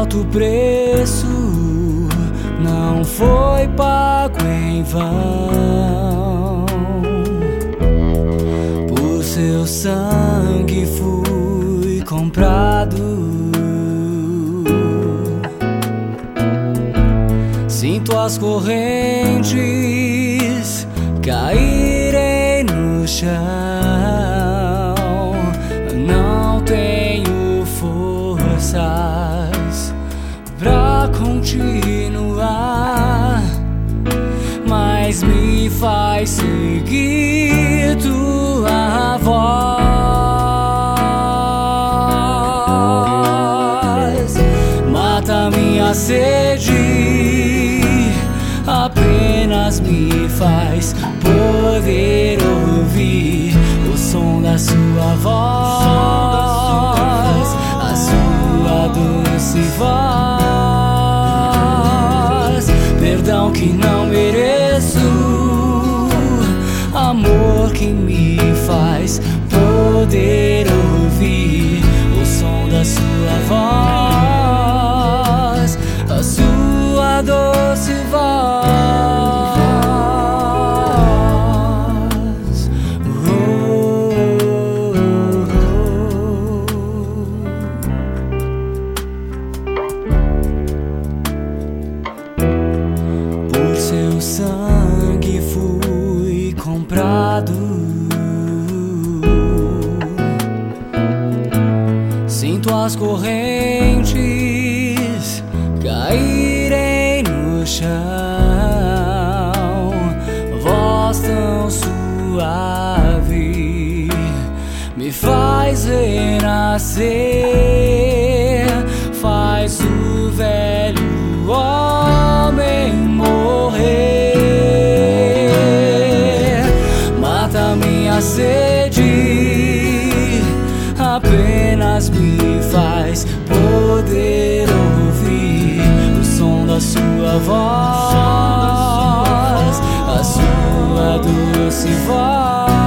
alto preço não foi pago em vão. Por seu sangue fui comprado. Sinto as correntes caírem no chão. Não tenho forças pra continuar, mas me faz seguir tua voz. Mata minha sede, apenas me faz poder ouvir o som da sua voz, a sua doce voz. Perdão que não mereço, amor que me faz poder ouvir o som da sua voz, a sua doce voz. Por seu sangue fui comprado. Sinto as correntes caírem no chão. Voz tão suave me faz renascer, faz o velho homem morrer. Mata minha sede, apenas me faz poder ouvir o som da sua voz, a sua doce voz.